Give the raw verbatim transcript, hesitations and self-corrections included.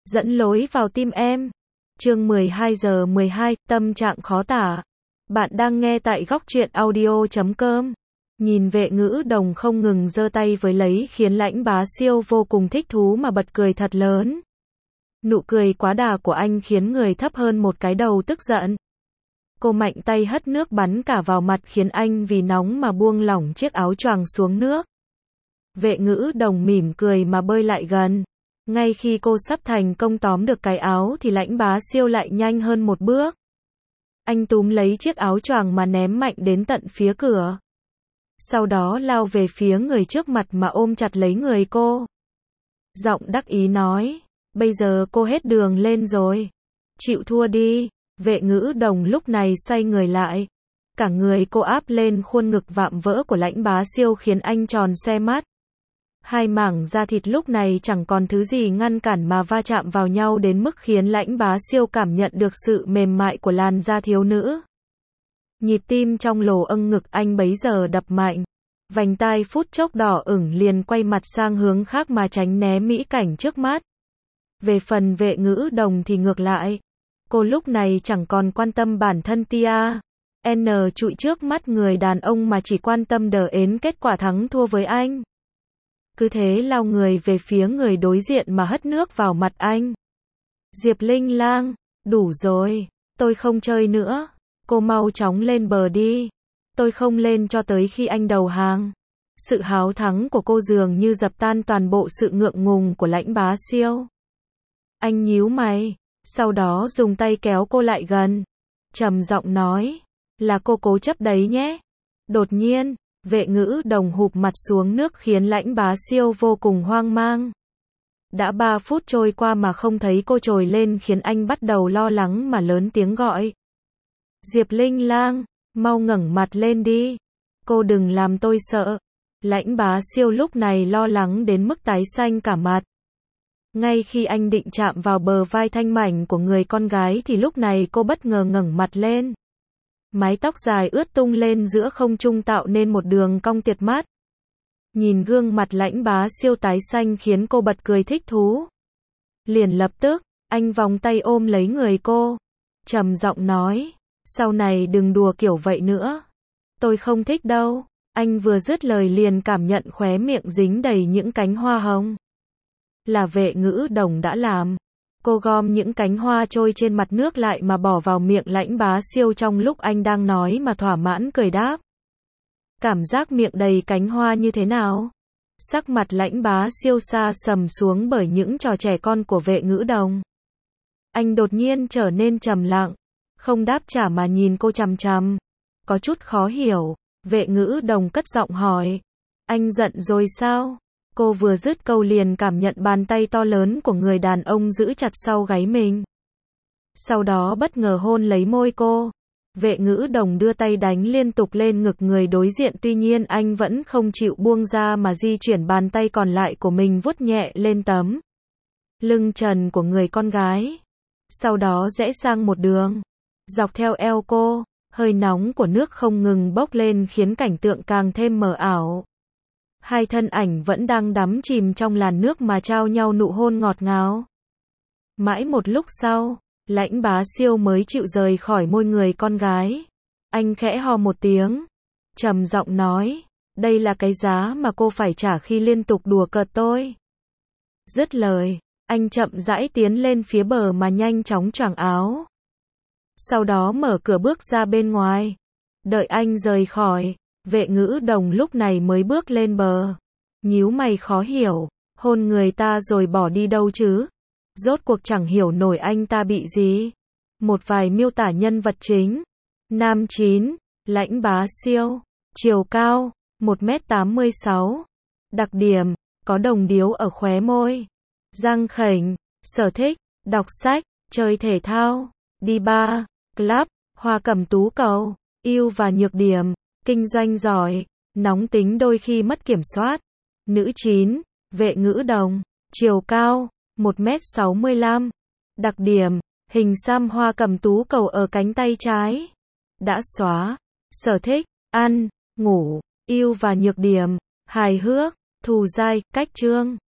dẫn lối vào tim em. Chương mười hai giờ mười hai, tâm trạng khó tả. Bạn đang nghe tại góc truyện audio chấm com. Nhìn Vệ Ngữ Đồng không ngừng giơ tay với lấy khiến Lãnh Bá Siêu vô cùng thích thú mà bật cười thật lớn. Nụ cười quá đà của anh khiến người thấp hơn một cái đầu tức giận. Cô mạnh tay hất nước bắn cả vào mặt khiến anh vì nóng mà buông lỏng chiếc áo choàng xuống nước. Vệ Ngữ Đồng mỉm cười mà bơi lại gần. Ngay khi cô sắp thành công tóm được cái áo thì Lãnh Bá Siêu lại nhanh hơn một bước. Anh túm lấy chiếc áo choàng mà ném mạnh đến tận phía cửa. Sau đó lao về phía người trước mặt mà ôm chặt lấy người cô. Giọng đắc ý nói, bây giờ cô hết đường lên rồi. Chịu thua đi. Vệ Ngữ Đồng lúc này xoay người lại. Cả người cô áp lên khuôn ngực vạm vỡ của Lãnh Bá Siêu khiến anh tròn xoe mắt. Hai mảng da thịt lúc này chẳng còn thứ gì ngăn cản mà va chạm vào nhau đến mức khiến Lãnh Bá Siêu cảm nhận được sự mềm mại của làn da thiếu nữ. Nhịp tim trong lồ âng ngực anh bấy giờ đập mạnh. Vành tai phút chốc đỏ ửng liền quay mặt sang hướng khác mà tránh né mỹ cảnh trước mắt. Về phần Vệ Ngữ Đồng thì ngược lại. Cô lúc này chẳng còn quan tâm bản thân tia N trụi trước mắt người đàn ông mà chỉ quan tâm đờ ến kết quả thắng thua với anh. Cứ thế lao người về phía người đối diện mà hất nước vào mặt anh. Diệp Linh Lang, đủ rồi, tôi không chơi nữa, cô mau chóng lên bờ đi. Tôi không lên cho tới khi anh đầu hàng. Sự háo thắng của cô dường như dập tan toàn bộ sự ngượng ngùng của Lãnh Bá Siêu. Anh nhíu mày, sau đó dùng tay kéo cô lại gần. Trầm giọng nói, là cô cố chấp đấy nhé. Đột nhiên, Vệ Ngữ Đồng hụp mặt xuống nước khiến Lãnh Bá Siêu vô cùng hoang mang. Đã ba phút trôi qua mà không thấy cô trồi lên khiến anh bắt đầu lo lắng mà lớn tiếng gọi. Diệp Linh Lang, mau ngẩng mặt lên đi. Cô đừng làm tôi sợ. Lãnh Bá Siêu lúc này lo lắng đến mức tái xanh cả mặt. Ngay khi anh định chạm vào bờ vai thanh mảnh của người con gái thì lúc này cô bất ngờ ngẩng mặt lên. Mái tóc dài ướt tung lên giữa không trung tạo nên một đường cong tiệt mắt. Nhìn gương mặt Lãnh Bá Siêu tái xanh khiến cô bật cười thích thú. Liền lập tức, anh vòng tay ôm lấy người cô. Trầm giọng nói, sau này đừng đùa kiểu vậy nữa. Tôi không thích đâu. Anh vừa dứt lời liền cảm nhận khóe miệng dính đầy những cánh hoa hồng. Là Vệ Ngữ Đồng đã làm. Cô gom những cánh hoa trôi trên mặt nước lại mà bỏ vào miệng Lãnh Bá Siêu trong lúc anh đang nói mà thỏa mãn cười đáp. Cảm giác miệng đầy cánh hoa như thế nào? Sắc mặt Lãnh Bá Siêu xa sầm xuống bởi những trò trẻ con của Vệ Ngữ Đồng. Anh đột nhiên trở nên trầm lặng, không đáp trả mà nhìn cô chằm chằm. Có chút khó hiểu, Vệ Ngữ Đồng cất giọng hỏi. Anh giận rồi sao? Cô vừa dứt câu liền cảm nhận bàn tay to lớn của người đàn ông giữ chặt sau gáy mình. Sau đó bất ngờ hôn lấy môi cô. Vệ Ngữ Đồng đưa tay đánh liên tục lên ngực người đối diện, tuy nhiên anh vẫn không chịu buông ra mà di chuyển bàn tay còn lại của mình vuốt nhẹ lên tấm lưng trần của người con gái. Sau đó rẽ sang một đường dọc theo eo cô, hơi nóng của nước không ngừng bốc lên khiến cảnh tượng càng thêm mờ ảo. Hai thân ảnh vẫn đang đắm chìm trong làn nước mà trao nhau nụ hôn ngọt ngào. Mãi một lúc sau, Lãnh Bá Siêu mới chịu rời khỏi môi người con gái. Anh khẽ ho một tiếng, trầm giọng nói, đây là cái giá mà cô phải trả khi liên tục đùa cợt tôi. Dứt lời, anh chậm rãi tiến lên phía bờ mà nhanh chóng choàng áo. Sau đó mở cửa bước ra bên ngoài. Đợi anh rời khỏi, Vệ Ngữ Đồng lúc này mới bước lên bờ. Nhíu mày khó hiểu, hôn người ta rồi bỏ đi đâu chứ? Rốt cuộc chẳng hiểu nổi anh ta bị gì. Một vài miêu tả nhân vật chính. Nam chín, Lãnh Bá Siêu, chiều cao, một mét tám mươi sáu. Đặc điểm, có đồng điếu ở khóe môi. Răng khểnh, sở thích, đọc sách, chơi thể thao, đi bar, club, hoa cẩm tú cầu. Ưu và nhược điểm, kinh doanh giỏi, nóng tính đôi khi mất kiểm soát. Nữ chín, Vệ Ngữ Đồng, chiều cao, một mét sáu mươi lăm. Đặc điểm, hình xăm hoa cẩm tú cầu ở cánh tay trái. Đã xóa. Sở thích, ăn, ngủ. Ưu và nhược điểm, hài hước, thù dai, cách chương.